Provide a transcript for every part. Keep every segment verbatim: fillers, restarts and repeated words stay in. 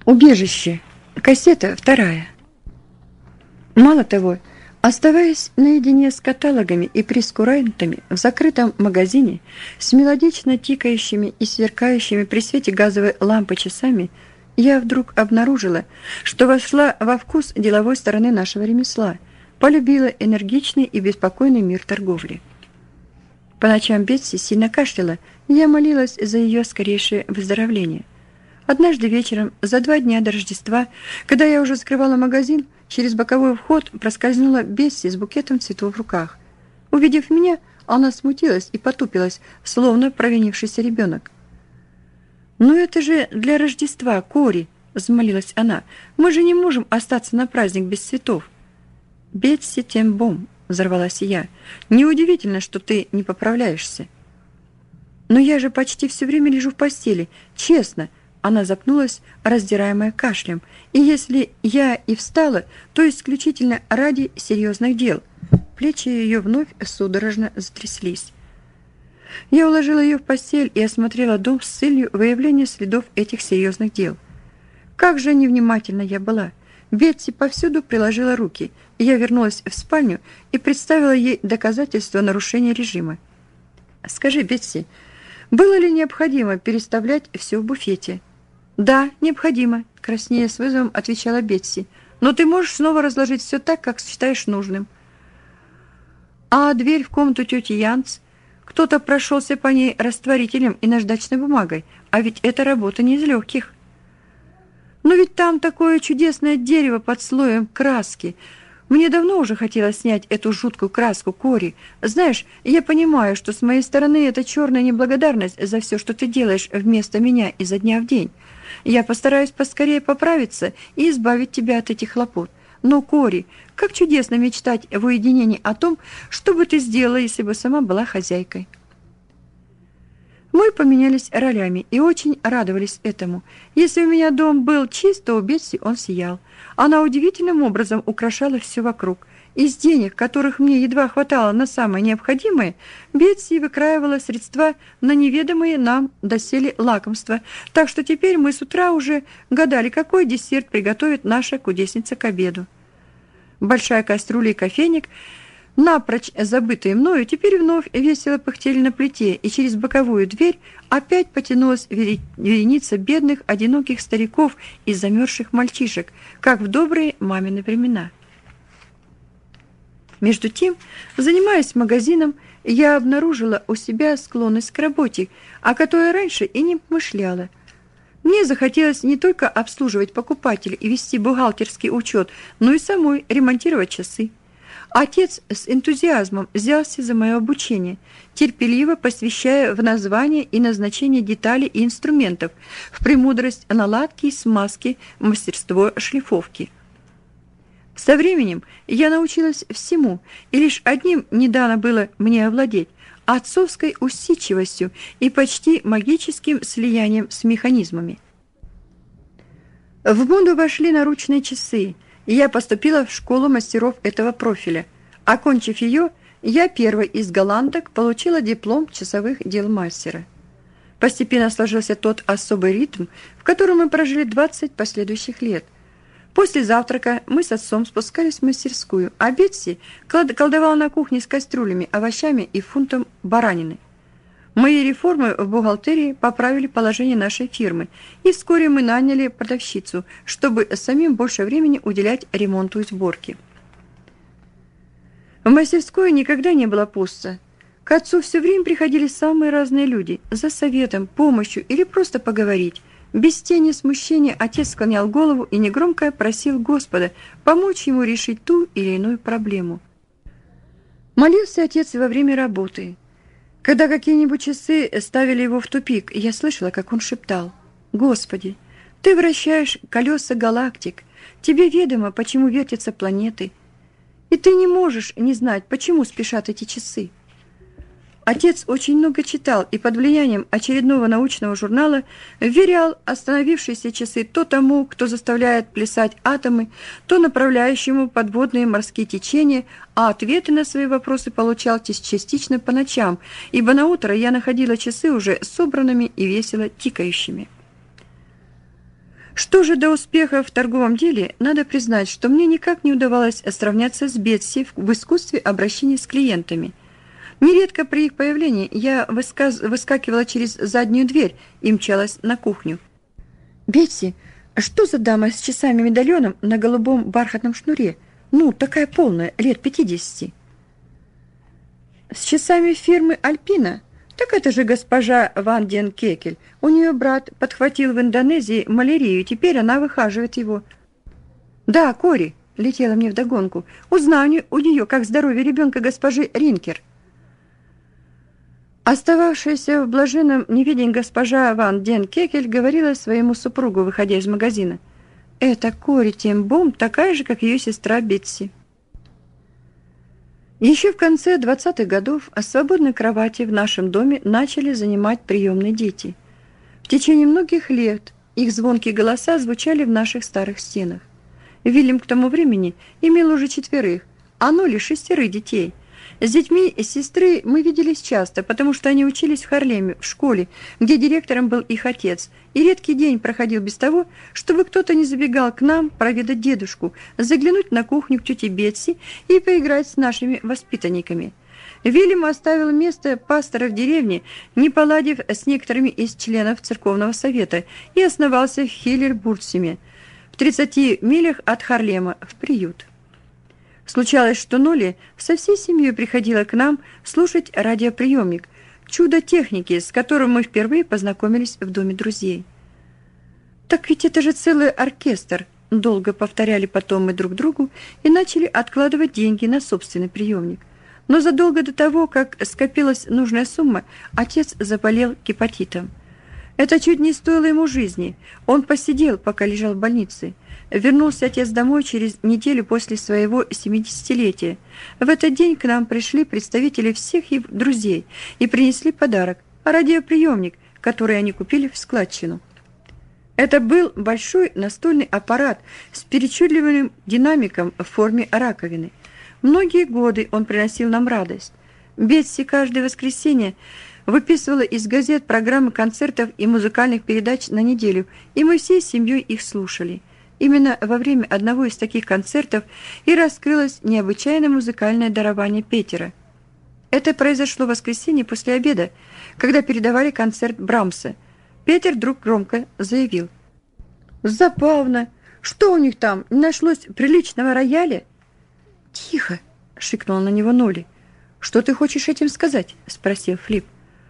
Убежище. Кассета вторая. Мало того, оставаясь наедине с каталогами и прескурантами в закрытом магазине с мелодично тикающими и сверкающими при свете газовой лампы часами, я вдруг обнаружила, что вошла во вкус деловой стороны нашего ремесла, полюбила энергичный и беспокойный мир торговли. По ночам Бетси сильно кашляла, и я молилась за ее скорейшее выздоровление. Однажды вечером, за два дня до Рождества, когда я уже закрывала магазин, через боковой вход проскользнула Бетси с букетом цветов в руках. Увидев меня, она смутилась и потупилась, словно провинившийся ребенок. «Ну это же для Рождества, Кори!» – взмолилась она. «Мы же не можем остаться на праздник без цветов!» «Бетси Тембом!» – взорвалась я. «Неудивительно, что ты не поправляешься!» «Но я же почти все время лежу в постели, честно!» Она запнулась, раздираемая кашлем. «И если я и встала, то исключительно ради серьезных дел». Плечи ее вновь судорожно затряслись. Я уложила ее в постель и осмотрела дом с целью выявления следов этих серьезных дел. Как же невнимательна я была! Бетси повсюду приложила руки, и я вернулась в спальню и представила ей доказательства нарушения режима. «Скажи, Бетси, было ли необходимо переставлять все в буфете?» «Да, необходимо», – краснея с вызовом отвечала Бетси. «Но ты можешь снова разложить все так, как считаешь нужным». «А дверь в комнату тети Янц? Кто-то прошелся по ней растворителем и наждачной бумагой, а ведь эта работа не из легких». «Но ведь там такое чудесное дерево под слоем краски. Мне давно уже хотелось снять эту жуткую краску, Кори. Знаешь, я понимаю, что с моей стороны это черная неблагодарность за все, что ты делаешь вместо меня изо дня в день. Я постараюсь поскорее поправиться и избавить тебя от этих хлопот. Но, Кори, как чудесно мечтать в уединении о том, что бы ты сделала, если бы сама была хозяйкой». Мы поменялись ролями и очень радовались этому. Если у меня дом был чист, то у Бетси он сиял. Она удивительным образом украшала все вокруг. Из денег, которых мне едва хватало на самое необходимое, Бетси выкраивала средства на неведомые нам доселе лакомства. Так что теперь мы с утра уже гадали, какой десерт приготовит наша кудесница к обеду. Большая кастрюля и кофейник, напрочь забытые мною, теперь вновь весело пыхтели на плите, и через боковую дверь опять потянулась вереница бедных, одиноких стариков и замерзших мальчишек, как в добрые мамины времена. Между тем, занимаясь магазином, я обнаружила у себя склонность к работе, о которой раньше и не помышляла. Мне захотелось не только обслуживать покупателей и вести бухгалтерский учет, но и самой ремонтировать часы. Отец с энтузиазмом взялся за мое обучение, терпеливо посвящая в название и назначение деталей и инструментов, в премудрость наладки и смазки, мастерство шлифовки. Со временем я научилась всему, и лишь одним не дано было мне овладеть – отцовской усидчивостью и почти магическим слиянием с механизмами. В моду вошли наручные часы, и я поступила в школу мастеров этого профиля. Окончив ее, я первой из голландок получила диплом часовых дел мастера. Постепенно сложился тот особый ритм, в котором мы прожили двадцать последующих лет. После завтрака мы с отцом спускались в мастерскую, а Бетси колдовала на кухне с кастрюлями, овощами и фунтом баранины. Мои реформы в бухгалтерии поправили положение нашей фирмы, и вскоре мы наняли продавщицу, чтобы самим больше времени уделять ремонту и сборке. В мастерской никогда не было пусто. К отцу все время приходили самые разные люди за советом, помощью или просто поговорить. Без тени смущения отец склонял голову и негромко просил Господа помочь ему решить ту или иную проблему. Молился отец во время работы. Когда какие-нибудь часы ставили его в тупик, я слышала, как он шептал: «Господи, ты вращаешь колеса галактик, тебе ведомо, почему вертятся планеты, и ты не можешь не знать, почему спешат эти часы». Отец очень много читал и под влиянием очередного научного журнала вверял остановившиеся часы то тому, кто заставляет плясать атомы, то направляющему подводные морские течения, а ответы на свои вопросы получал частично по ночам, ибо наутро я находила часы уже собранными и весело тикающими. Что же до успеха в торговом деле, надо признать, что мне никак не удавалось сравняться с Бетси в искусстве обращения с клиентами. Нередко при их появлении я высказ... выскакивала через заднюю дверь и мчалась на кухню. «Бетси, что за дама с часами-медальоном на голубом бархатном шнуре? Ну, такая полная, лет пятидесяти». «С часами фирмы «Альпина»? Так это же госпожа Ван Ден Кекель. У нее брат подхватил в Индонезии малярию, теперь она выхаживает его». «Да, Кори», — летела мне вдогонку, — «узнаю у нее, как здоровье ребенка госпожи Ринкер». Остававшаяся в блаженном неведении госпожа Ван Ден Кекель говорила своему супругу, выходя из магазина: «Это Кори Тембом, такая же, как ее сестра Бетси». Еще в конце двадцатых годов свободные кровати в нашем доме начали занимать приемные дети. В течение многих лет их звонкие голоса звучали в наших старых стенах. Вильям к тому времени имел уже четверых, а Ноли шестерых детей. С детьми сестры мы виделись часто, потому что они учились в Харлеме, в школе, где директором был их отец, и редкий день проходил без того, чтобы кто-то не забегал к нам проведать дедушку, заглянуть на кухню к тете Бетси и поиграть с нашими воспитанниками. Вильям оставил место пастора в деревне, не поладив с некоторыми из членов церковного совета, и основался в Хиллербуртсеме, в тридцати милях от Харлема, в приют. Случалось, что Ноли со всей семьей приходила к нам слушать радиоприемник, чудо техники, с которым мы впервые познакомились в доме друзей. «Так ведь это же целый оркестр», — долго повторяли потом мы друг другу и начали откладывать деньги на собственный приемник. Но задолго до того, как скопилась нужная сумма, отец заболел гепатитом. Это чуть не стоило ему жизни. Он посидел, пока лежал в больнице. Вернулся отец домой через неделю после своего семидесятилетия. В этот день к нам пришли представители всех его друзей и принесли подарок – радиоприемник, который они купили в складчину. Это был большой настольный аппарат с причудливым динамиком в форме раковины. Многие годы он приносил нам радость. Бетси каждое воскресенье выписывала из газет программы концертов и музыкальных передач на неделю, и мы всей семьей их слушали. Именно во время одного из таких концертов и раскрылось необычайное музыкальное дарование Петера. Это произошло в воскресенье после обеда, когда передавали концерт Брамса. Петер вдруг громко заявил: «Забавно! Что у них там, не нашлось приличного рояля?» «Тихо!» — шикнула на него Ноли. «Что ты хочешь этим сказать?» — спросил Флип.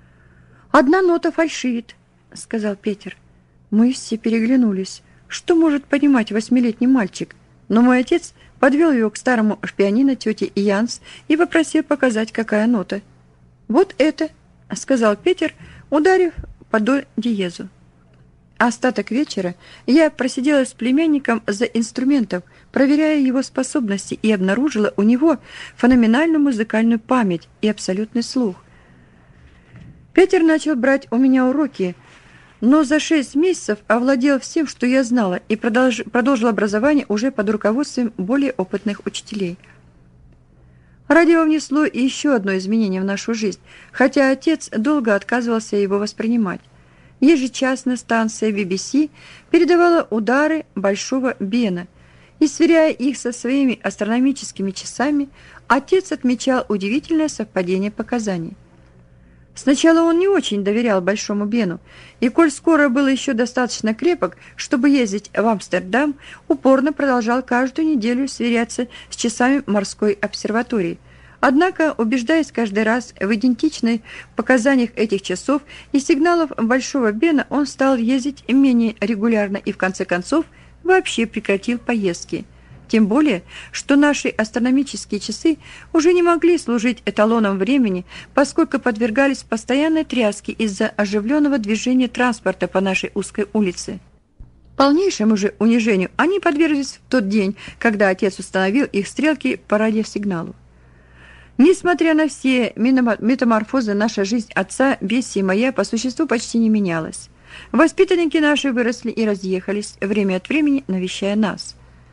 «Одна нота фальшивит», — сказал Петер. Мы все переглянулись. Что может понимать восьмилетний мальчик? Но мой отец подвел его к старому пианино тети Янс и попросил показать, какая нота. «Вот это», — сказал Петер, ударив по до диезу. Остаток вечера я просидела с племянником за инструментом, проверяя его способности, и обнаружила у него феноменальную музыкальную память и абсолютный слух. Петер начал брать у меня уроки, но за шесть месяцев овладел всем, что я знала, и продолж... продолжил образование уже под руководством более опытных учителей. Радио внесло еще одно изменение в нашу жизнь, хотя отец долго отказывался его воспринимать. Ежечасно станция би би си передавала удары Большого Бена, и, сверяя их со своими астрономическими часами, отец отмечал удивительное совпадение показаний. Сначала он не очень доверял Большому Бену, и, коль скоро был еще достаточно крепок, чтобы ездить в Амстердам, упорно продолжал каждую неделю сверяться с часами морской обсерватории. Однако, убеждаясь каждый раз в идентичных показаниях этих часов и сигналов Большого Бена, он стал ездить менее регулярно и, в конце концов, вообще прекратил поездки. Тем более, что наши астрономические часы уже не могли служить эталоном времени, поскольку подвергались постоянной тряске из-за оживленного движения транспорта по нашей узкой улице. Полнейшему же унижению они подверглись в тот день, когда отец установил их стрелки по радиосигналу. Несмотря на все метаморфозы, наша жизнь отца, Бесси и моя по существу почти не менялась. Воспитанники наши выросли и разъехались, время от времени навещая нас.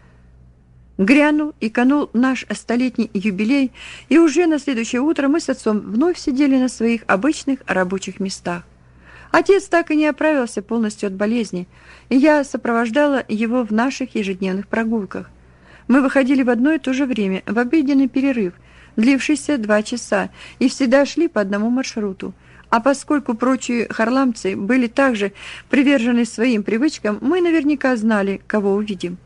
Грянул и канул наш столетний юбилей, и уже на следующее утро мы с отцом вновь сидели на своих обычных рабочих местах. Отец так и не оправился полностью от болезни, и я сопровождала его в наших ежедневных прогулках. Мы выходили в одно и то же время, в обеденный перерыв, длившийся два часа, и всегда шли по одному маршруту. А поскольку прочие харламцы были также привержены своим привычкам, мы наверняка знали, кого увидим.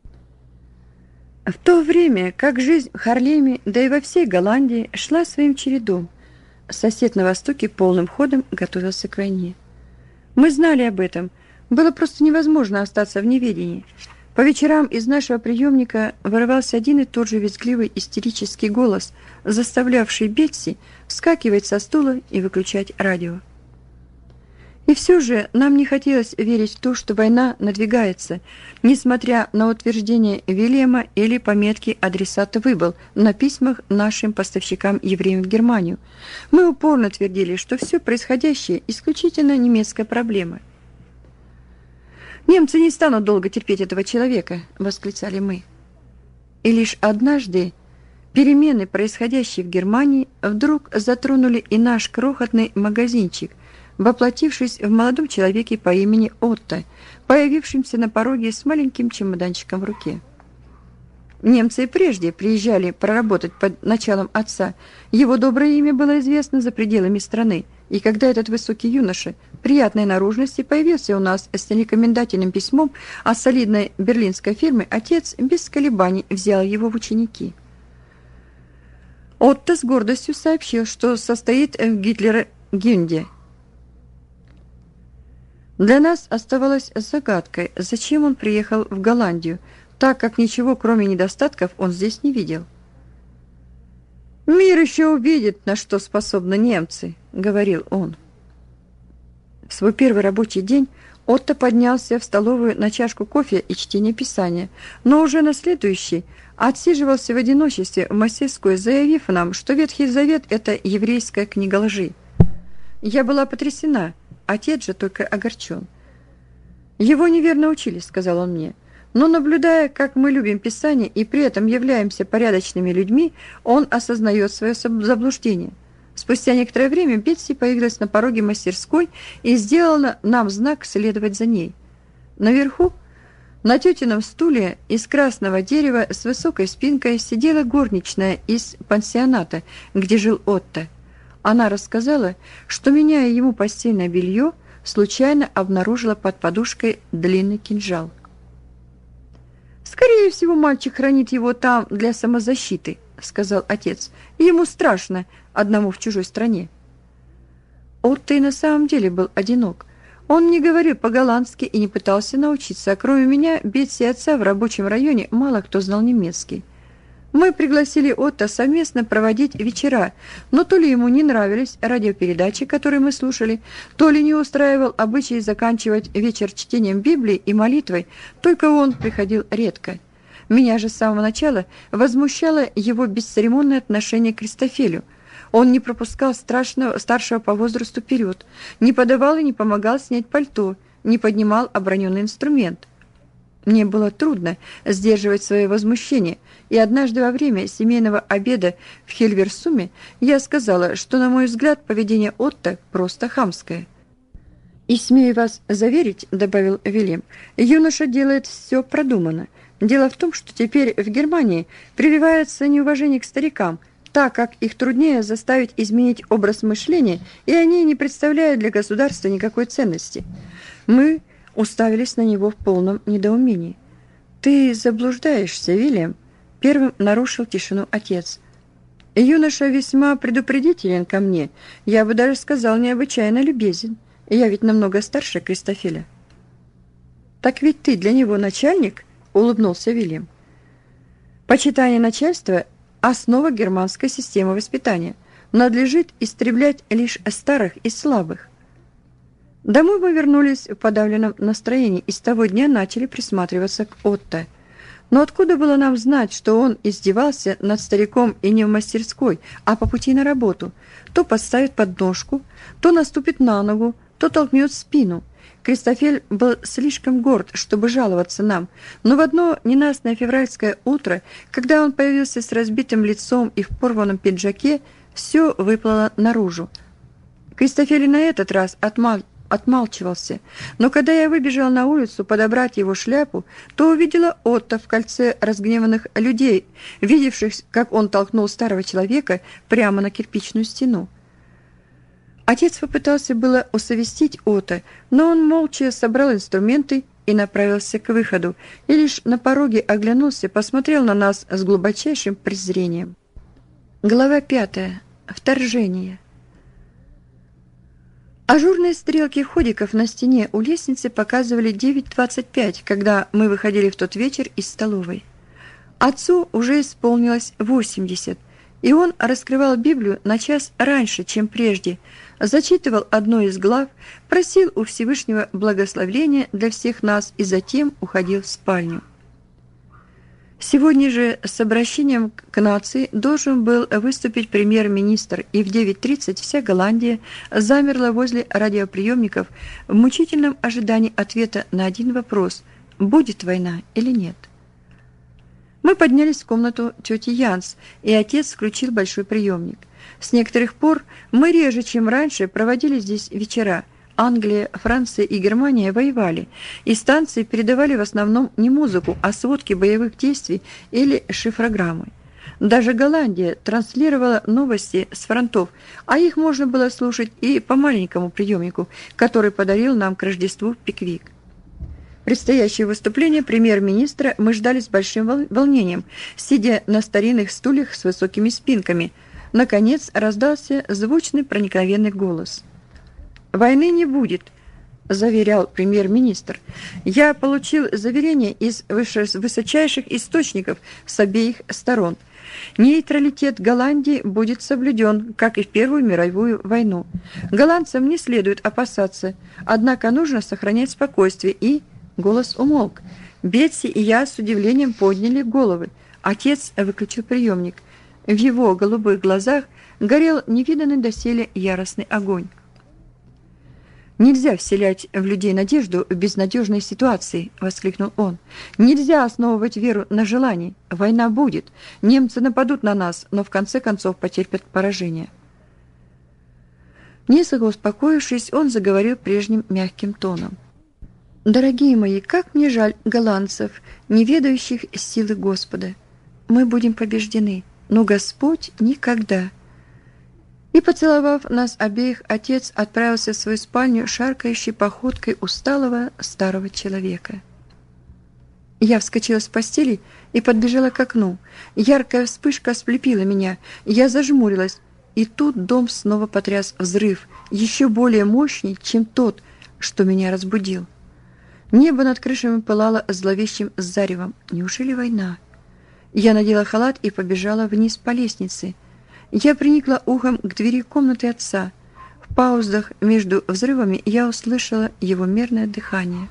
В то время, как жизнь в Харлеме, да и во всей Голландии, шла своим чередом, сосед на востоке полным ходом готовился к войне. Мы знали об этом. Было просто невозможно остаться в неведении. По вечерам из нашего приемника вырывался один и тот же визгливый истерический голос, заставлявший Бетси вскакивать со стула и выключать радио. И все же нам не хотелось верить в то, что война надвигается, несмотря на утверждения Вильяма или пометки адресата выбыл на письмах нашим поставщикам-евреям в Германию. Мы упорно твердили, что все происходящее исключительно немецкая проблема. «Немцы не станут долго терпеть этого человека», — восклицали мы. И лишь однажды перемены, происходящие в Германии, вдруг затронули и наш крохотный магазинчик, воплотившись в молодом человеке по имени Отто, появившемся на пороге с маленьким чемоданчиком в руке. Немцы и прежде приезжали проработать под началом отца. Его доброе имя было известно за пределами страны, и когда этот высокий юноша приятной наружности появился у нас с рекомендательным письмом от солидной берлинской фирмы, отец без колебаний взял его в ученики. Отто с гордостью сообщил, что состоит в Гитлер-Гюнде. Для нас оставалось загадкой, зачем он приехал в Голландию, так как ничего, кроме недостатков, он здесь не видел. «Мир еще увидит, на что способны немцы», — говорил он. В свой первый рабочий день Отто поднялся в столовую на чашку кофе и чтение Писания, но уже на следующий отсиживался в одиночестве в мастерской, заявив нам, что Ветхий Завет — это еврейская книга лжи. Я была потрясена, отец же только огорчен. «Его неверно учили», — сказал он мне. Но, наблюдая, как мы любим Писание и при этом являемся порядочными людьми, он осознает свое заблуждение. Спустя некоторое время Бетси появилась на пороге мастерской и сделала нам знак следовать за ней. Наверху, на тетином стуле из красного дерева с высокой спинкой сидела горничная из пансионата, где жил Отто. Она рассказала, что, меняя ему постельное белье, случайно обнаружила под подушкой длинный кинжал. «Скорее всего, мальчик хранит его там для самозащиты», — сказал отец. «Ему страшно одному в чужой стране». Отто и на самом деле был одинок. Он не говорил по-голландски и не пытался научиться, а кроме меня, Бетси и отца в рабочем районе мало кто знал немецкий. Мы пригласили Отто совместно проводить вечера, но то ли ему не нравились радиопередачи, которые мы слушали, то ли не устраивал обычай заканчивать вечер чтением Библии и молитвой, только он приходил редко. Меня же с самого начала возмущало его бесцеремонное отношение к Кристофелю. Он не пропускал страшного, старшего по возрасту вперед, не подавал и не помогал снять пальто, не поднимал оброненный инструмент. Мне было трудно сдерживать свое возмущение, и однажды во время семейного обеда в Хельверсуме я сказала, что, на мой взгляд, поведение Отто просто хамское. «И смею вас заверить, — добавил Вильям, — юноша делает все продуманно. Дело в том, что теперь в Германии прививается неуважение к старикам, так как их труднее заставить изменить образ мышления, и они не представляют для государства никакой ценности. Мы уставились на него в полном недоумении. «Ты заблуждаешься, Вильям», — первым нарушил тишину отец. «Юноша весьма предупредителен ко мне, я бы даже сказал, необычайно любезен. Я ведь намного старше Кристофеля». «Так ведь ты для него начальник?» — улыбнулся Вильям. «Почитание начальства — основа германской системы воспитания. Надлежит истреблять лишь старых и слабых». Домой мы вернулись в подавленном настроении и с того дня начали присматриваться к Отто. Но откуда было нам знать, что он издевался над стариком и не в мастерской, а по пути на работу? То подставит подножку, то наступит на ногу, то толкнет в спину. Кристофель был слишком горд, чтобы жаловаться нам, но в одно ненастное февральское утро, когда он появился с разбитым лицом и в порванном пиджаке, все выплыло наружу. Кристофель на этот раз отмах отмалчивался, но когда я выбежала на улицу подобрать его шляпу, то увидела Отто в кольце разгневанных людей, видевших, как он толкнул старого человека прямо на кирпичную стену. Отец попытался было усовестить Отто, но он молча собрал инструменты и направился к выходу, и лишь на пороге оглянулся, посмотрел на нас с глубочайшим презрением. Глава пятая. Вторжение. Ажурные стрелки ходиков на стене у лестницы показывали девять двадцать пять, когда мы выходили в тот вечер из столовой. Отцу уже исполнилось восемьдесят, и он раскрывал Библию на час раньше, чем прежде, зачитывал одну из глав, просил у Всевышнего благословения для всех нас и затем уходил в спальню. Сегодня же с обращением к нации должен был выступить премьер-министр, и в девять тридцать вся Голландия замерла возле радиоприемников в мучительном ожидании ответа на один вопрос: будет война или нет. Мы поднялись в комнату тети Янс, и отец включил большой приемник. С некоторых пор мы реже, чем раньше, проводили здесь вечера. Англия, Франция и Германия воевали, и станции передавали в основном не музыку, а сводки боевых действий или шифрограммы. Даже Голландия транслировала новости с фронтов, а их можно было слушать и по маленькому приемнику, который подарил нам к Рождеству Пиквик. Предстоящее выступление премьер-министра мы ждали с большим волнением, сидя на старинных стульях с высокими спинками. Наконец раздался звучный проникновенный голос. «Войны не будет», – заверял премьер-министр. «Я получил заверение из высочайших источников с обеих сторон. Нейтралитет Голландии будет соблюден, как и в Первую мировую войну. Голландцам не следует опасаться, однако нужно сохранять спокойствие и...» Голос умолк. Бетси и я с удивлением подняли головы. Отец выключил приемник. В его голубых глазах горел невиданный доселе яростный огонь. «Нельзя вселять в людей надежду в безнадежной ситуации», — воскликнул он. «Нельзя основывать веру на желании. Война будет. Немцы нападут на нас, но в конце концов потерпят поражение». Несколько успокоившись, он заговорил прежним мягким тоном. «Дорогие мои, как мне жаль голландцев, не ведающих силы Господа. Мы будем побеждены, но Господь никогда». И, поцеловав нас обеих, отец отправился в свою спальню шаркающей походкой усталого старого человека. Я вскочила с постели и подбежала к окну. Яркая вспышка ослепила меня. Я зажмурилась, и тут дом снова потряс взрыв, еще более мощный, чем тот, что меня разбудил. Небо над крышами пылало зловещим заревом. Неужели война? Я надела халат и побежала вниз по лестнице. Я приникла ухом к двери комнаты отца. В паузах между взрывами я услышала его мерное дыхание.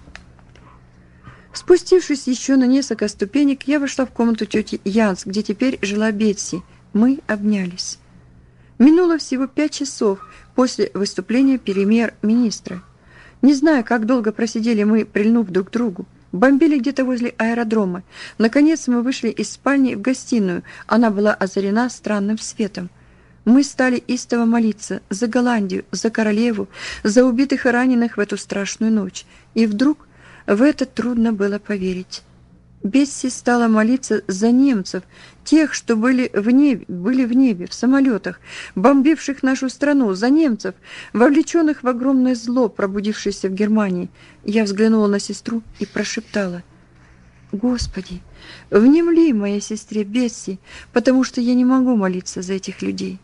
Спустившись еще на несколько ступенек, я вошла в комнату тети Янс, где теперь жила Бетси. Мы обнялись. Минуло всего пять часов после выступления премьер-министра. Не знаю, как долго просидели мы, прильнув друг к другу. Бомбили где-то возле аэродрома. Наконец мы вышли из спальни в гостиную. Она была озарена странным светом. Мы стали истово молиться за Голландию, за королеву, за убитых и раненых в эту страшную ночь. И вдруг в это трудно было поверить. Бетси стала молиться за немцев, тех, что были в небе, были в небе, в самолетах, бомбивших нашу страну, за немцев, вовлеченных в огромное зло, пробудившееся в Германии. Я взглянула на сестру и прошептала: «Господи, внемли моей сестре Бетси, потому что я не могу молиться за этих людей».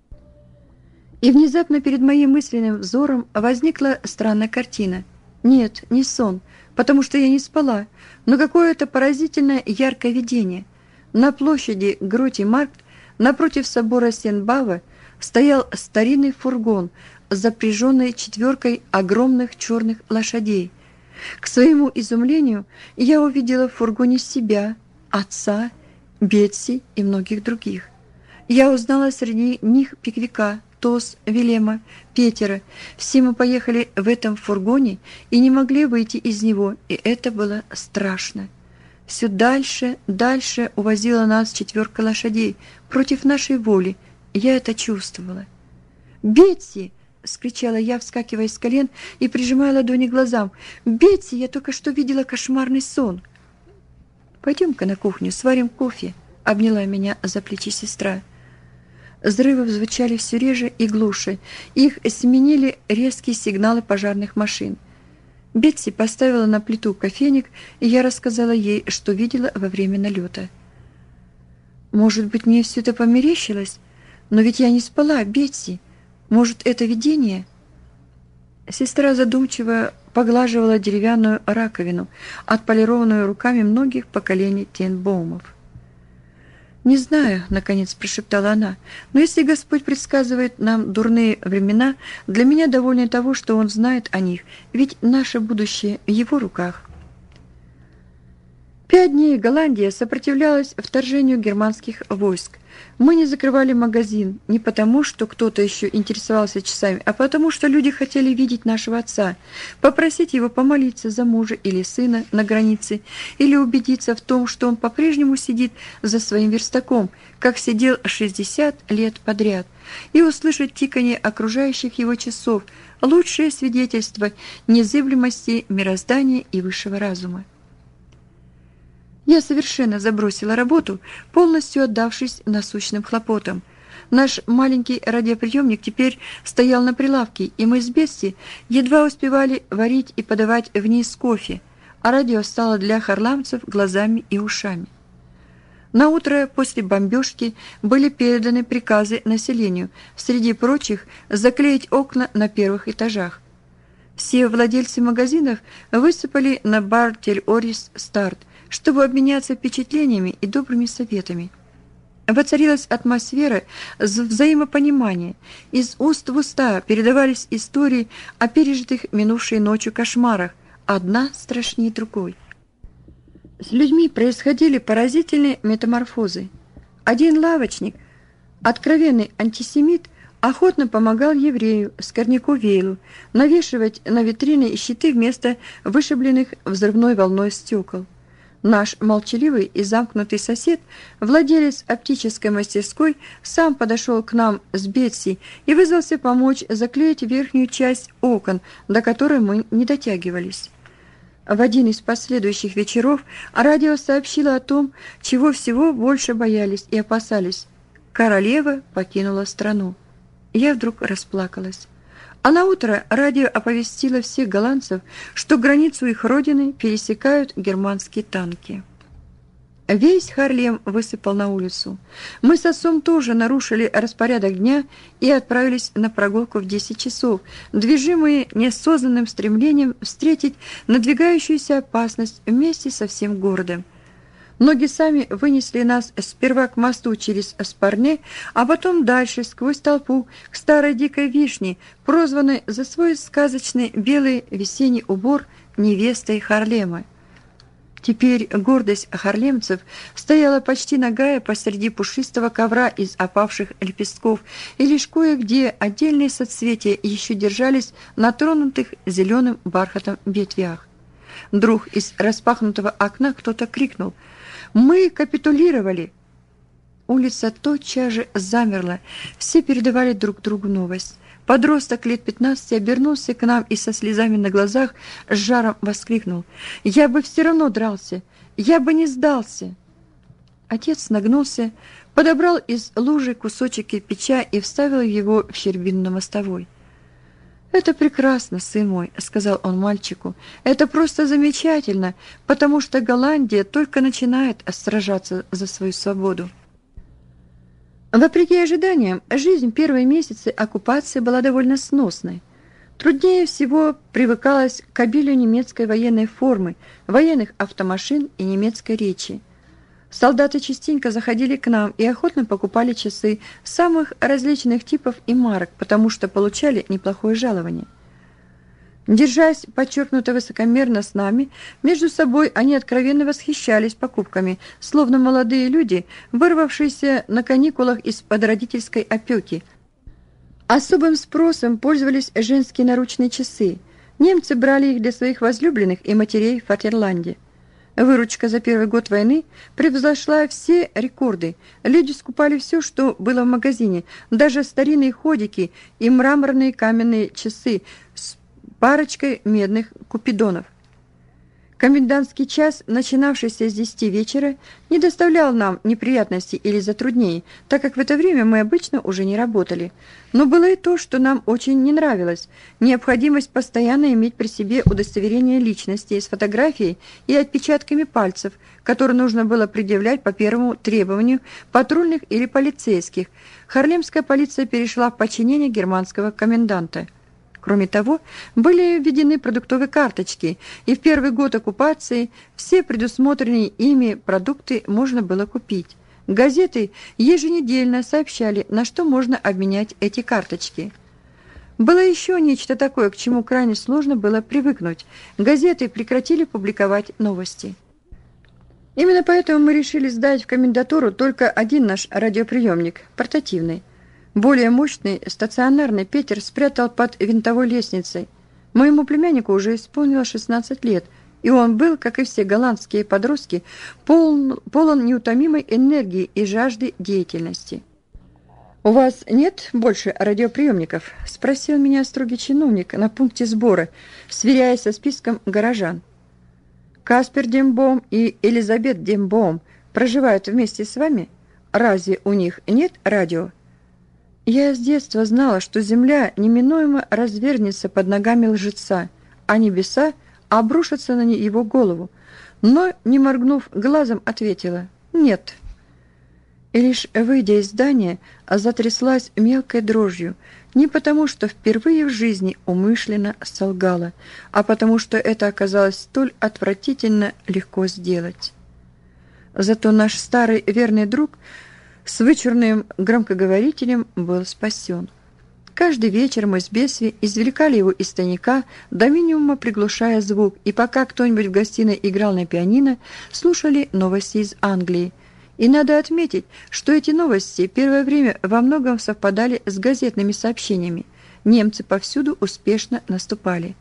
И внезапно перед моим мысленным взором возникла странная картина. Нет, не сон, потому что я не спала, но какое-то поразительное яркое видение. На площади Гроти-Маркт, напротив собора Сен-Бава, стоял старинный фургон, запряженный четверкой огромных черных лошадей. К своему изумлению я увидела в фургоне себя, отца, Бетси и многих других. Я узнала среди них Пиквика, Тос, Вилема, Петера. Все мы поехали в этом фургоне и не могли выйти из него, и это было страшно. Все дальше, дальше увозила нас четверка лошадей против нашей воли. Я это чувствовала. «Бетси!» — скричала я, вскакивая с колен и прижимая ладони к глазам. «Бетси, я только что видела кошмарный сон!» «Пойдем-ка на кухню, сварим кофе», — обняла меня за плечи сестра. Взрывы звучали все реже и глуше. Их сменили резкие сигналы пожарных машин. Бетси поставила на плиту кофейник, и я рассказала ей, что видела во время налета. «Может быть, мне все это померещилось? Но ведь я не спала, Бетси. Может, это видение?» Сестра задумчиво поглаживала деревянную раковину, отполированную руками многих поколений Тенбоумов. «Не знаю», — наконец прошептала она, «но если Господь предсказывает нам дурные времена, для меня довольно того, что Он знает о них, ведь наше будущее в Его руках». Пять дней Голландия сопротивлялась вторжению германских войск. Мы не закрывали магазин не потому, что кто-то еще интересовался часами, а потому, что люди хотели видеть нашего отца, попросить его помолиться за мужа или сына на границе, или убедиться в том, что он по-прежнему сидит за своим верстаком, как сидел шестьдесят лет подряд, и услышать тиканье окружающих его часов, лучшее свидетельство незыблемости мироздания и высшего разума. Я совершенно забросила работу, полностью отдавшись насущным хлопотам. Наш маленький радиоприемник теперь стоял на прилавке, и мы с Бетси едва успевали варить и подавать вниз кофе, а радио стало для харламцев глазами и ушами. На утро после бомбежки были переданы приказы населению, среди прочих заклеить окна на первых этажах. Все владельцы магазинов высыпали на бар Тель-Орис Старт, чтобы обменяться впечатлениями и добрыми советами. Воцарилась атмосфера взаимопонимания. Из уст в уста передавались истории о пережитых минувшей ночью кошмарах, одна страшнее другой. С людьми происходили поразительные метаморфозы. Один лавочник, откровенный антисемит, охотно помогал еврею, скорняку Вейлу, навешивать на витрины щиты вместо вышибленных взрывной волной стекол. Наш молчаливый и замкнутый сосед, владелец оптической мастерской, сам подошел к нам с Бетси и вызвался помочь заклеить верхнюю часть окон, до которой мы не дотягивались. В один из последующих вечеров радио сообщило о том, чего всего больше боялись и опасались. Королева покинула страну. Я вдруг расплакалась. А наутро радио оповестило всех голландцев, что границу их родины пересекают германские танки. Весь Харлем высыпал на улицу. Мы с отцом тоже нарушили распорядок дня и отправились на прогулку в десять часов, движимые неосознанным стремлением встретить надвигающуюся опасность вместе со всем городом. Ноги сами вынесли нас сперва к мосту через Спарне, а потом дальше, сквозь толпу, к старой дикой вишне, прозванной за свой сказочный белый весенний убор невестой Харлема. Теперь гордость харлемцев стояла почти нагая посреди пушистого ковра из опавших лепестков, и лишь кое-где отдельные соцветия еще держались на тронутых зеленым бархатом ветвях. Вдруг из распахнутого окна кто-то крикнул: «Мы капитулировали!» Улица тотчас же замерла, все передавали друг другу новость. Подросток лет пятнадцати обернулся к нам и со слезами на глазах с жаром воскликнул: «Я бы все равно дрался! Я бы не сдался!» Отец нагнулся, подобрал из лужи кусочек кирпича и вставил его в щербину на мостовой. «Это прекрасно, сын мой», — сказал он мальчику. «Это просто замечательно, потому что Голландия только начинает сражаться за свою свободу». Вопреки ожиданиям, жизнь первые месяцы оккупации была довольно сносной. Труднее всего привыкалось к обилию немецкой военной формы, военных автомашин и немецкой речи. Солдаты частенько заходили к нам и охотно покупали часы самых различных типов и марок, потому что получали неплохое жалование. Держась подчеркнуто высокомерно с нами, между собой они откровенно восхищались покупками, словно молодые люди, вырвавшиеся на каникулах из-под родительской опеки. Особым спросом пользовались женские наручные часы. Немцы брали их для своих возлюбленных и матерей в Фатерланде. Выручка за первый год войны превзошла все рекорды. Люди скупали все, что было в магазине, даже старинные ходики и мраморные каменные часы с парочкой медных купидонов. Комендантский час, начинавшийся с десяти вечера, не доставлял нам неприятностей или затруднений, так как в это время мы обычно уже не работали. Но было и то, что нам очень не нравилось – необходимость постоянно иметь при себе удостоверение личности с фотографией и отпечатками пальцев, которые нужно было предъявлять по первому требованию патрульных или полицейских. Харлемская полиция перешла в подчинение германского коменданта. Кроме того, были введены продуктовые карточки, и в первый год оккупации все предусмотренные ими продукты можно было купить. Газеты еженедельно сообщали, на что можно обменять эти карточки. Было еще нечто такое, к чему крайне сложно было привыкнуть. Газеты прекратили публиковать новости. Именно поэтому мы решили сдать в комендатуру только один наш радиоприемник, портативный. Более мощный, стационарный Петер спрятал под винтовой лестницей. Моему племяннику уже исполнилось шестнадцать лет, и он был, как и все голландские подростки, полон, полон неутомимой энергии и жажды деятельности. «У вас нет больше радиоприемников?» – спросил меня строгий чиновник на пункте сбора, сверяясь со списком горожан. «Каспер Дембоум и Элизабет Дембоум проживают вместе с вами? Разве у них нет радио?» Я с детства знала, что земля неминуемо развернется под ногами лжеца, а небеса обрушатся на его голову, но, не моргнув глазом, ответила «нет». И лишь выйдя из здания, затряслась мелкой дрожью, не потому, что впервые в жизни умышленно солгала, а потому, что это оказалось столь отвратительно легко сделать. Зато наш старый верный друг с вычурным громкоговорителем был спасен. Каждый вечер мы с Бесви извлекали его из тайника, до минимума приглушая звук, и пока кто-нибудь в гостиной играл на пианино, слушали новости из Англии. И надо отметить, что эти новости первое время во многом совпадали с газетными сообщениями. Немцы повсюду успешно наступали.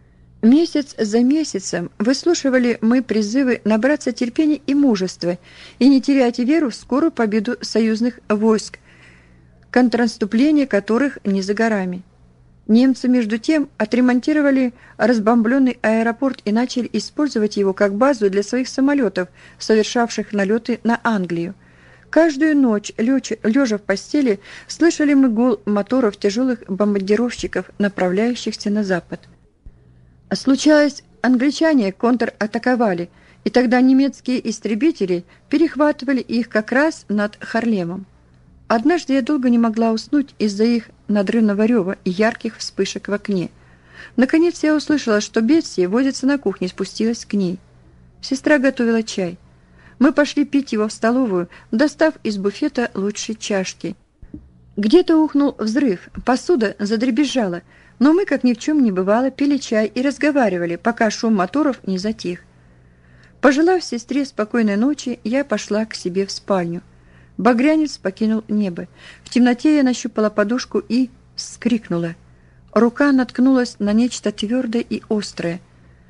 Месяц за месяцем выслушивали мы призывы набраться терпения и мужества и не терять веру в скорую победу союзных войск, контрнаступление которых не за горами. Немцы, между тем, отремонтировали разбомбленный аэропорт и начали использовать его как базу для своих самолетов, совершавших налеты на Англию. Каждую ночь, лежа в постели, слышали мы гул моторов тяжелых бомбардировщиков, направляющихся на запад. Случалось, англичане контратаковали, и тогда немецкие истребители перехватывали их как раз над Харлемом. Однажды я долго не могла уснуть из-за их надрывного рева и ярких вспышек в окне. Наконец я услышала, что Бетси возится на кухне, спустилась к ней. Сестра готовила чай. Мы пошли пить его в столовую, достав из буфета лучшие чашки. Где-то ухнул взрыв, посуда задребезжала, но мы, как ни в чем не бывало, пили чай и разговаривали, пока шум моторов не затих. Пожелав сестре спокойной ночи, я пошла к себе в спальню. Багрянец покинул небо. В темноте я нащупала подушку и вскрикнула. Рука наткнулась на нечто твердое и острое.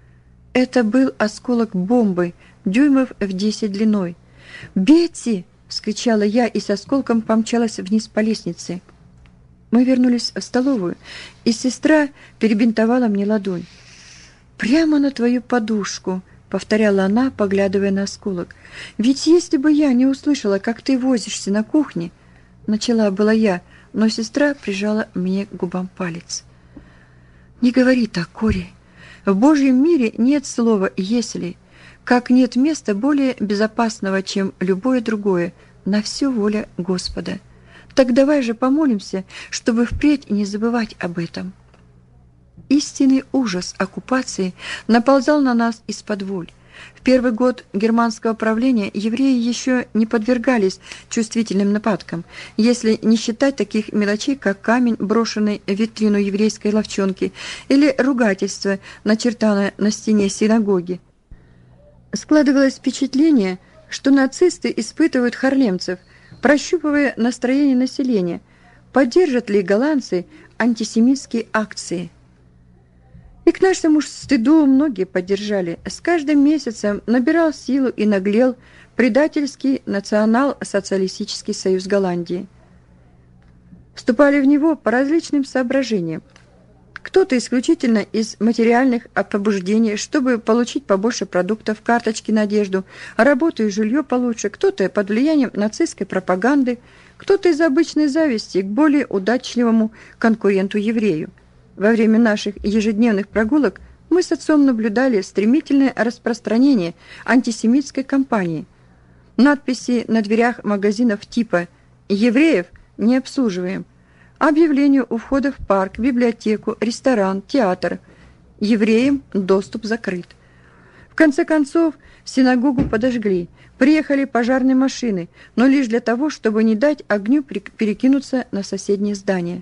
Это был осколок бомбы, дюймов в десять длиной. «Бетти!» — вскричала я и с осколком помчалась вниз по лестнице. Мы вернулись в столовую, и сестра перебинтовала мне ладонь. «Прямо на твою подушку!» — повторяла она, поглядывая на осколок. «Ведь если бы я не услышала, как ты возишься на кухне...» Начала была я, но сестра прижала мне к губам палец. «Не говори так, Кори. В Божьем мире нет слова «если», как нет места более безопасного, чем любое другое, на все воля Господа. Так давай же помолимся, чтобы впредь не забывать об этом». Истинный ужас оккупации наползал на нас из-под воль. В первый год германского правления евреи еще не подвергались чувствительным нападкам, если не считать таких мелочей, как камень, брошенный в витрину еврейской лавчонки, или ругательство, начертанное на стене синагоги. Складывалось впечатление, что нацисты испытывают харлемцев, прощупывая настроение населения, поддержат ли голландцы антисемитские акции. И к нашему стыду многие поддержали. С каждым месяцем набирал силу и наглел предательский национал-социалистический союз Голландии. Вступали в него по различным соображениям. Кто-то исключительно из материальных побуждений, чтобы получить побольше продуктов, карточки на одежду, работу и жилье получше, кто-то под влиянием нацистской пропаганды, кто-то из обычной зависти к более удачливому конкуренту-еврею. Во время наших ежедневных прогулок мы с отцом наблюдали стремительное распространение антисемитской кампании. Надписи на дверях магазинов типа «Евреев не обслуживаем», объявлению у входа в парк, библиотеку, ресторан, театр. Евреям доступ закрыт. В конце концов, синагогу подожгли. Приехали пожарные машины, но лишь для того, чтобы не дать огню перекинуться на соседние здания.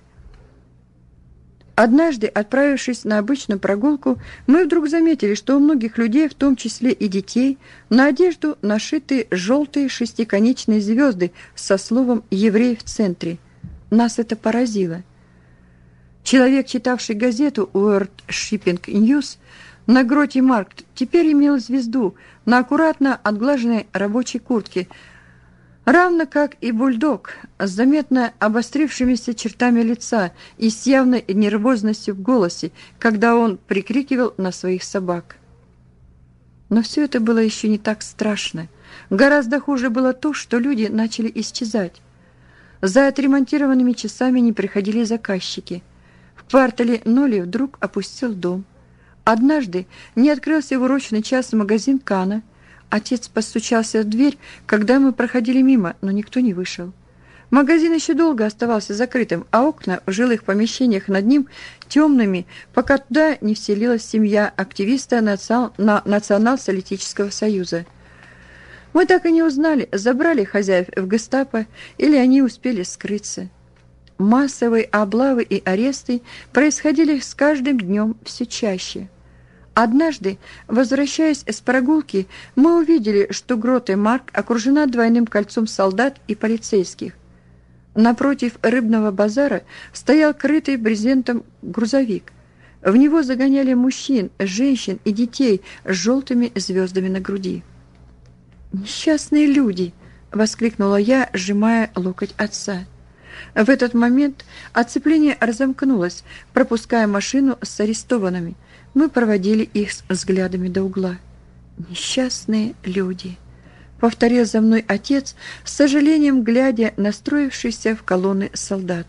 Однажды, отправившись на обычную прогулку, мы вдруг заметили, что у многих людей, в том числе и детей, на одежду нашиты желтые шестиконечные звезды со словом «еврей» в центре. Нас это поразило. Человек, читавший газету World Shipping News, на гроте Маркт теперь имел звезду на аккуратно отглаженной рабочей куртке, равно как и бульдог с заметно обострившимися чертами лица и с явной нервозностью в голосе, когда он прикрикивал на своих собак. Но все это было еще не так страшно. Гораздо хуже было то, что люди начали исчезать. За отремонтированными часами не приходили заказчики. В квартале Ноли вдруг опустел дом. Однажды не открылся в урочный час магазин Кана. Отец постучался в дверь, когда мы проходили мимо, но никто не вышел. Магазин еще долго оставался закрытым, а окна в жилых помещениях над ним темными, пока туда не вселилась семья активиста Национал-социалистического союза. Мы так и не узнали, забрали хозяев в гестапо или они успели скрыться. Массовые облавы и аресты происходили с каждым днем все чаще. Однажды, возвращаясь с прогулки, мы увидели, что Гроте Марк окружена двойным кольцом солдат и полицейских. Напротив рыбного базара стоял крытый брезентом грузовик. В него загоняли мужчин, женщин и детей с желтыми звездами на груди. «Несчастные люди!» — воскликнула я, сжимая локоть отца. В этот момент оцепление разомкнулось, пропуская машину с арестованными. Мы проводили их с взглядами до угла. «Несчастные люди!» — повторил за мной отец, с сожалением глядя на строившихся в колонны солдат.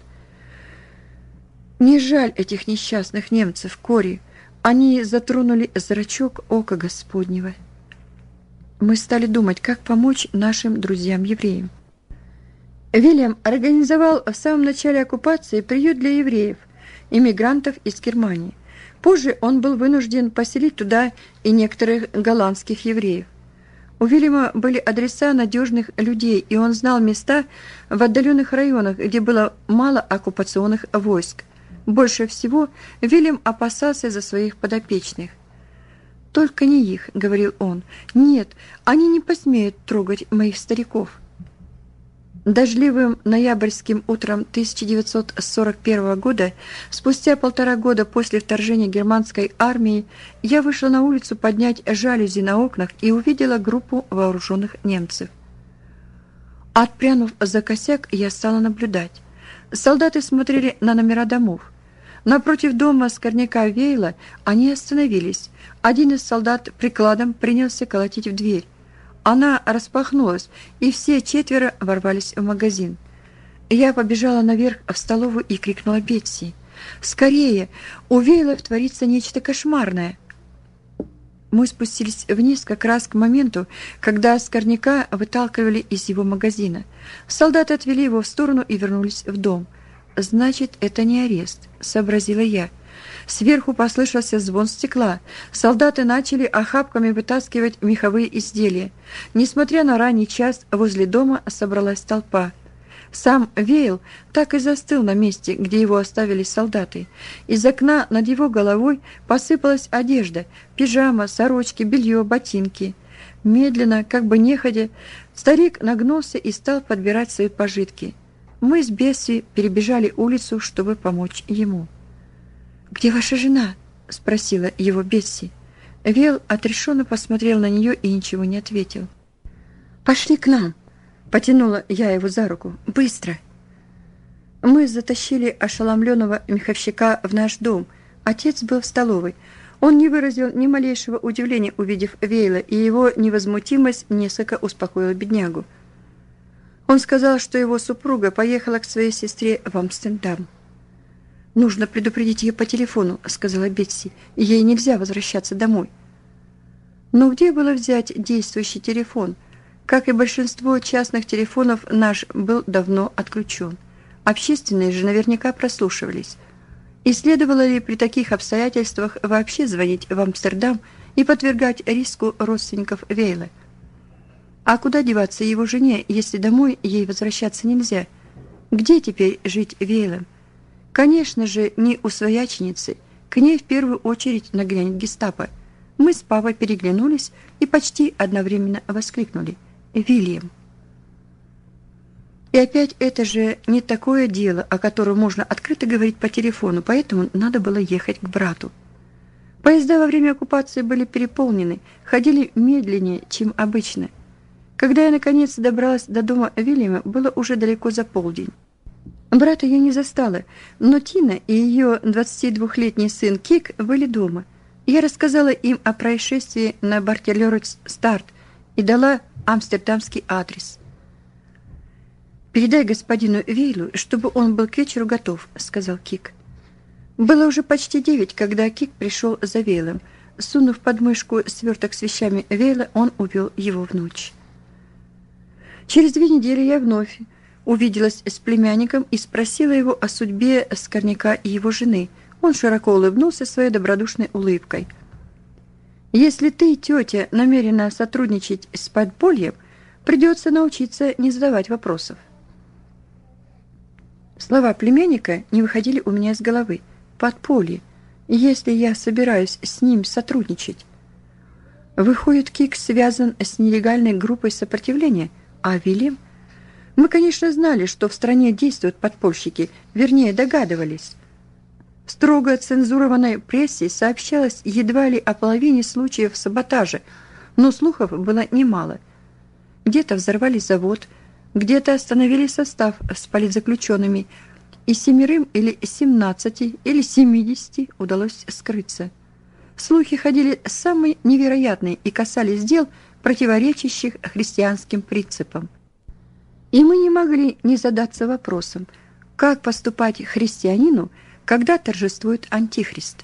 «Не жаль этих несчастных немцев, Кори. Они затронули зрачок ока Господнего». Мы стали думать, как помочь нашим друзьям-евреям. Вильям организовал в самом начале оккупации приют для евреев, иммигрантов из Германии. Позже он был вынужден поселить туда и некоторых голландских евреев. У Вильяма были адреса надежных людей, и он знал места в отдаленных районах, где было мало оккупационных войск. Больше всего Вильям опасался за своих подопечных. «Только не их», — говорил он. «Нет, они не посмеют трогать моих стариков». Дождливым ноябрьским утром тысяча девятьсот сорок первого года, спустя полтора года после вторжения германской армии, я вышла на улицу поднять жалюзи на окнах и увидела группу вооруженных немцев. Отпрянув за косяк, я стала наблюдать. Солдаты смотрели на номера домов. Напротив дома скорняка Вейла они остановились. Один из солдат прикладом принялся колотить в дверь. Она распахнулась, и все четверо ворвались в магазин. Я побежала наверх в столовую и крикнула Бетси: «Скорее! У Вейлов творится нечто кошмарное!» Мы спустились вниз как раз к моменту, когда скорняка выталкивали из его магазина. Солдаты отвели его в сторону и вернулись в дом. «Значит, это не арест», — сообразила я. Сверху послышался звон стекла. Солдаты начали охапками вытаскивать меховые изделия. Несмотря на ранний час, возле дома собралась толпа. Сам Вейл так и застыл на месте, где его оставили солдаты. Из окна над его головой посыпалась одежда: пижама, сорочки, белье, ботинки. Медленно, как бы неходя, старик нагнулся и стал подбирать свои пожитки. Мы с Бесси перебежали улицу, чтобы помочь ему. «Где ваша жена?» — спросила его Бетси. Вейл отрешенно посмотрел на нее и ничего не ответил. «Пошли к нам!» — потянула я его за руку. «Быстро!» Мы затащили ошеломленного меховщика в наш дом. Отец был в столовой. Он не выразил ни малейшего удивления, увидев Вейла, и его невозмутимость несколько успокоила беднягу. Он сказал, что его супруга поехала к своей сестре в Амстердам. «Нужно предупредить ее по телефону», — сказала Бетси. «Ей нельзя возвращаться домой». Но где было взять действующий телефон? Как и большинство частных телефонов, наш был давно отключен. Общественные же наверняка прослушивались. И следовало ли при таких обстоятельствах вообще звонить в Амстердам и подвергать риску родственников Вейла? А куда деваться его жене, если домой ей возвращаться нельзя? Где теперь жить Вейлом? Конечно же, не у свояченицы. К ней в первую очередь нагрянет гестапо. Мы с папой переглянулись и почти одновременно воскликнули: «Вильям!» И опять это же не такое дело, о котором можно открыто говорить по телефону, поэтому надо было ехать к брату. Поезда во время оккупации были переполнены, ходили медленнее, чем обычно. Когда я наконец добралась до дома Вильяма, было уже далеко за полдень. Брата я не застала, но Тина и ее двадцатидвухлетний сын Кик были дома. Я рассказала им о происшествии на Бартеллерс-Старт и дала амстердамский адрес. «Передай господину Вейлу, чтобы он был к вечеру готов», — сказал Кик. Было уже почти девять, когда Кик пришел за Вейлом. Сунув под мышку сверток с вещами Вейла, он увел его в ночь. Через две недели я вновь увиделась с племянником и спросила его о судьбе Скорняка и его жены. Он широко улыбнулся своей добродушной улыбкой. «Если ты, тетя, намерена сотрудничать с подпольем, придется научиться не задавать вопросов». Слова племянника не выходили у меня из головы. Подполье. Если я собираюсь с ним сотрудничать. Выходит, Кик связан с нелегальной группой сопротивления, а Вильям... Мы, конечно, знали, что в стране действуют подпольщики, вернее, догадывались. В строго цензурованной прессе сообщалось едва ли о половине случаев саботажа, но слухов было немало. Где-то взорвали завод, где-то остановили состав с политзаключенными, и семерым или семнадцати или семидесяти удалось скрыться. Слухи ходили самые невероятные и касались дел, противоречащих христианским принципам. И мы не могли не задаться вопросом, как поступать христианину, когда торжествует Антихрист.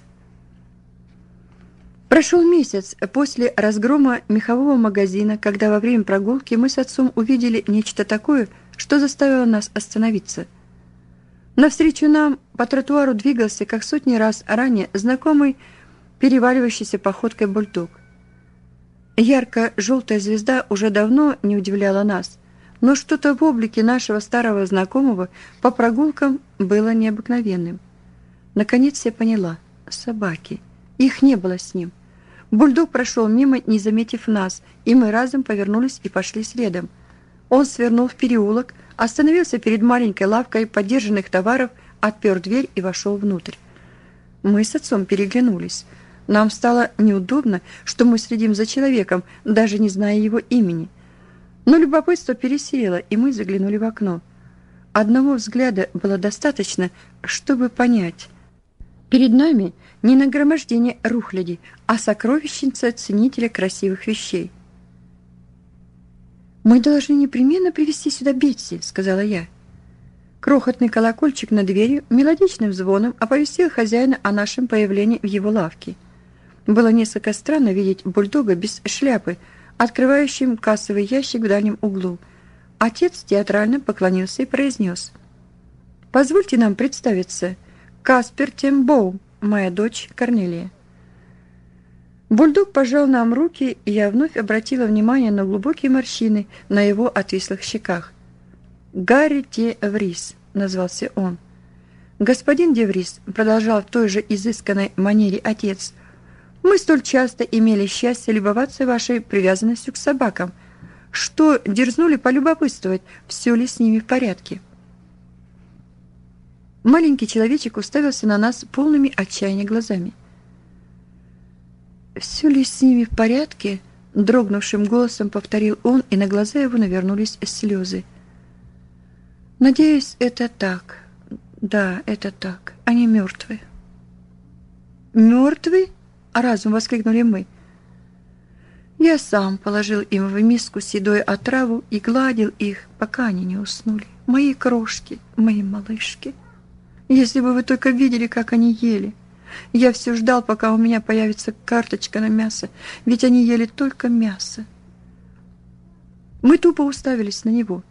Прошел месяц после разгрома мехового магазина, когда во время прогулки мы с отцом увидели нечто такое, что заставило нас остановиться. Навстречу нам по тротуару двигался, как сотни раз ранее, знакомый переваливающийся походкой бульдог. Ярко-желтая звезда уже давно не удивляла нас, но что-то в облике нашего старого знакомого по прогулкам было необыкновенным. Наконец я поняла — собаки. Их не было с ним. Бульдог прошел мимо, не заметив нас, и мы разом повернулись и пошли следом. Он свернул в переулок, остановился перед маленькой лавкой подержанных товаров, отпер дверь и вошел внутрь. Мы с отцом переглянулись. Нам стало неудобно, что мы следим за человеком, даже не зная его имени. Но любопытство пересилило, и мы заглянули в окно. Одного взгляда было достаточно, чтобы понять. Перед нами не нагромождение рухляди, а сокровищница ценителя красивых вещей. «Мы должны непременно привести сюда Бетси», — сказала я. Крохотный колокольчик над дверью мелодичным звоном оповестил хозяина о нашем появлении в его лавке. Было несколько странно видеть бульдога без шляпы, открывающим кассовый ящик в дальнем углу. Отец театрально поклонился и произнес: «Позвольте нам представиться. Каспер Тембоум, моя дочь Корнелия». Бульдог пожал нам руки, и я вновь обратила внимание на глубокие морщины на его отвислых щеках. «Гарри де Врис», — назвался он. «Господин де Врис», — продолжал в той же изысканной манере отец, — «мы столь часто имели счастье любоваться вашей привязанностью к собакам, что дерзнули полюбопытствовать, все ли с ними в порядке». Маленький человечек уставился на нас полными отчаяния глазами. «Все ли с ними в порядке?» — дрогнувшим голосом повторил он, и на глаза его навернулись слезы. «Надеюсь, это так. Да, это так. Они мертвы». «Мертвы?» — разум воскликнули мы. Я сам положил им в миску седой отраву и гладил их, пока они не уснули. Мои крошки, мои малышки. Если бы вы только видели, как они ели. Я все ждал, пока у меня появится карточка на мясо, ведь они ели только мясо. Мы тупо уставились на него.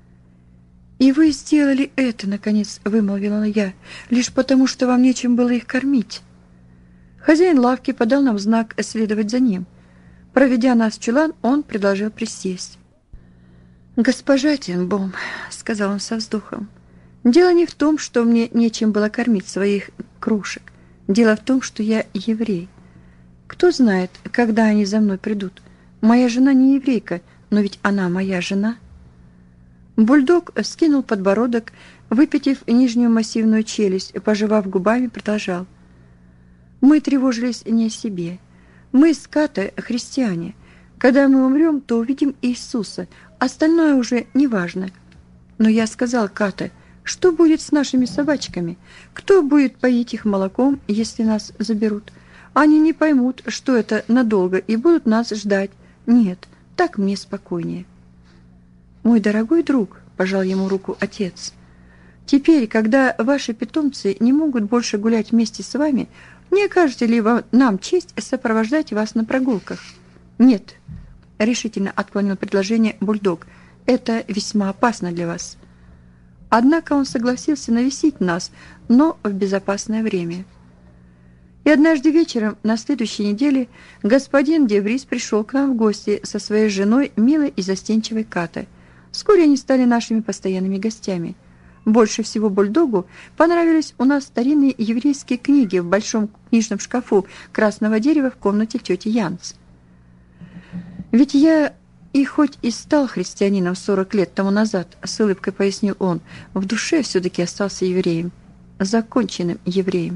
«И вы сделали это, — наконец вымолвила я, — лишь потому, что вам нечем было их кормить». Хозяин лавки подал нам знак следовать за ним. Проведя нас в чулан, он предложил присесть. «Госпожа Тенбом, — сказал он со вздохом, — дело не в том, что мне нечем было кормить своих крушек. Дело в том, что я еврей. Кто знает, когда они за мной придут? Моя жена не еврейка, но ведь она моя жена». Бульдог вскинул подбородок, выпятив нижнюю массивную челюсть, пожевав губами, продолжал. «Мы тревожились не о себе. Мы с Ката христиане. Когда мы умрем, то увидим Иисуса. Остальное уже не важно. Но я сказал Ката, что будет с нашими собачками? Кто будет поить их молоком, если нас заберут? Они не поймут, что это надолго, и будут нас ждать. Нет, так мне спокойнее». «Мой дорогой друг, — пожал ему руку отец, — теперь, когда ваши питомцы не могут больше гулять вместе с вами, не окажете ли вам, нам честь сопровождать вас на прогулках?» «Нет, — решительно отклонил предложение Бульдог, — это весьма опасно для вас». Однако он согласился навестить нас, но в безопасное время. И однажды вечером на следующей неделе господин де Врис пришел к нам в гости со своей женой, милой и застенчивой Катой. Вскоре они стали нашими постоянными гостями. Больше всего Бульдогу понравились у нас старинные еврейские книги в большом книжном шкафу красного дерева в комнате тети Янц. «Ведь я и хоть и стал христианином сорок лет тому назад, — с улыбкой пояснил он, — в душе все-таки остался евреем, законченным евреем».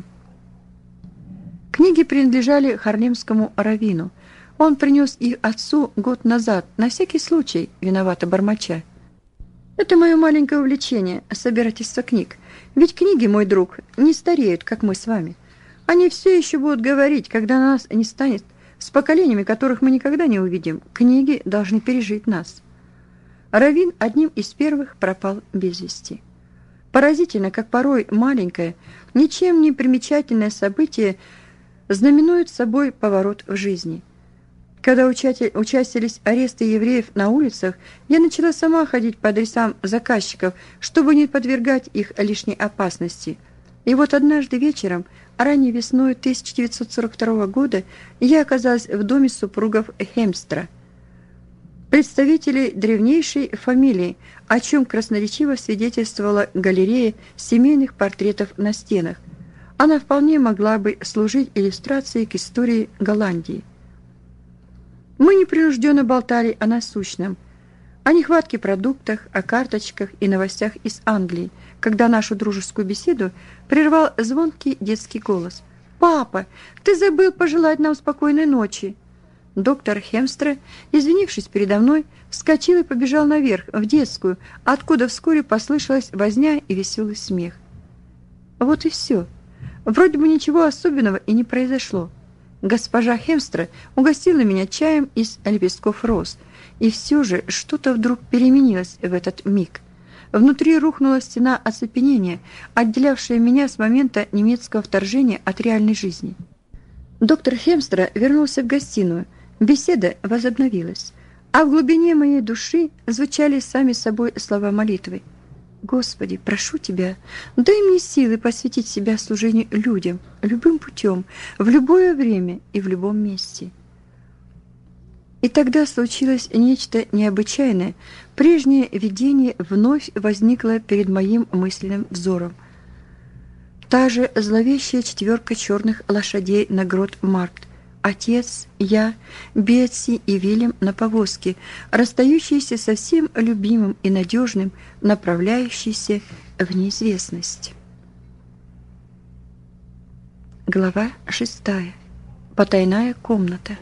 Книги принадлежали харлемскому раввину. Он принес их отцу год назад, на всякий случай, виновато бормоча. «Это мое маленькое увлечение — собирательство книг. Ведь книги, мой друг, не стареют, как мы с вами. Они все еще будут говорить, когда нас не станет, с поколениями, которых мы никогда не увидим. Книги должны пережить нас». Раввин одним из первых пропал без вести. Поразительно, как порой маленькое, ничем не примечательное событие знаменует собой поворот в жизни. Когда участились аресты евреев на улицах, я начала сама ходить по адресам заказчиков, чтобы не подвергать их лишней опасности. И вот однажды вечером, ранней весной тысяча девятьсот сорок второго года, я оказалась в доме супругов Хемстра, представителей древнейшей фамилии, о чем красноречиво свидетельствовала галерея семейных портретов на стенах. Она вполне могла бы служить иллюстрацией к истории Голландии. Мы непринужденно болтали о насущном, о нехватке продуктов, о карточках и новостях из Англии, когда нашу дружескую беседу прервал звонкий детский голос. «Папа, ты забыл пожелать нам спокойной ночи!» Доктор Хемстра, извинившись передо мной, вскочил и побежал наверх, в детскую, откуда вскоре послышалась возня и веселый смех. Вот и все. Вроде бы ничего особенного и не произошло. Госпожа Хемстра угостила меня чаем из лепестков роз, и все же что-то вдруг переменилось в этот миг. Внутри рухнула стена оцепенения, отделявшая меня с момента немецкого вторжения от реальной жизни. Доктор Хемстра вернулся в гостиную, беседа возобновилась, а в глубине моей души звучали сами собой слова молитвы. «Господи, прошу Тебя, дай мне силы посвятить себя служению людям, любым путем, в любое время и в любом месте». И тогда случилось нечто необычайное. Прежнее видение вновь возникло перед моим мысленным взором. Та же зловещая четверка черных лошадей на Грот-Маркт. Отец, я, Бетси и Вильям на повозке, расстающиеся со всем любимым и надежным, направляющиеся в неизвестность. Глава шестая. Потайная комната.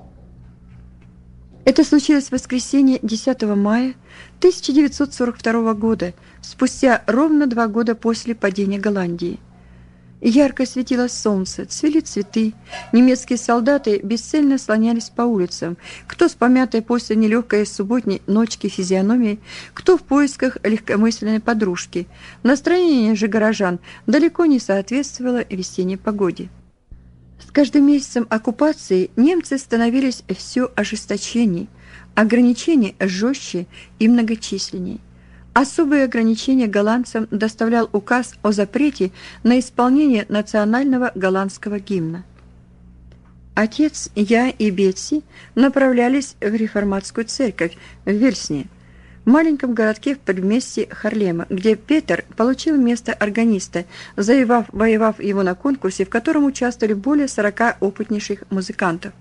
Это случилось в воскресенье десятого мая тысяча девятьсот сорок второго года, спустя ровно два года после падения Голландии. Ярко светило солнце, цвели цветы, немецкие солдаты бесцельно слонялись по улицам, кто с помятой после нелегкой субботней ночки физиономией, кто в поисках легкомысленной подружки. Настроение же горожан далеко не соответствовало весенней погоде. С каждым месяцем оккупации немцы становились все ожесточенней, ограничения жестче и многочисленней. Особые ограничения голландцам доставлял указ о запрете на исполнение национального голландского гимна. Отец, я и Бетси направлялись в реформатскую церковь в Вельсне, маленьком городке в предместье Харлема, где Петер получил место органиста, завоевав воевав его на конкурсе, в котором участвовали более сорока опытнейших музыкантов.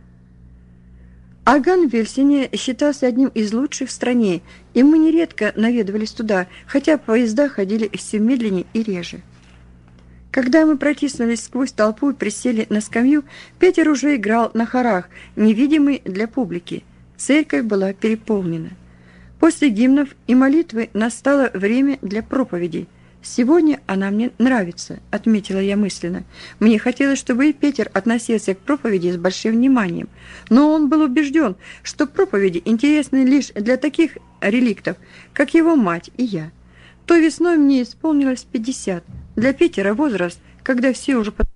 Орган в Вельсине считался одним из лучших в стране, и мы нередко наведывались туда, хотя поезда ходили все медленнее и реже. Когда мы протиснулись сквозь толпу и присели на скамью, Петер уже играл на хорах, невидимый для публики. Церковь была переполнена. После гимнов и молитвы настало время для проповедей. «Сегодня она мне нравится», — отметила я мысленно. Мне хотелось, чтобы и Петер относился к проповеди с большим вниманием. Но он был убежден, что проповеди интересны лишь для таких реликтов, как его мать и я. Той весной мне исполнилось пятьдесят. Для Питера возраст, когда все уже...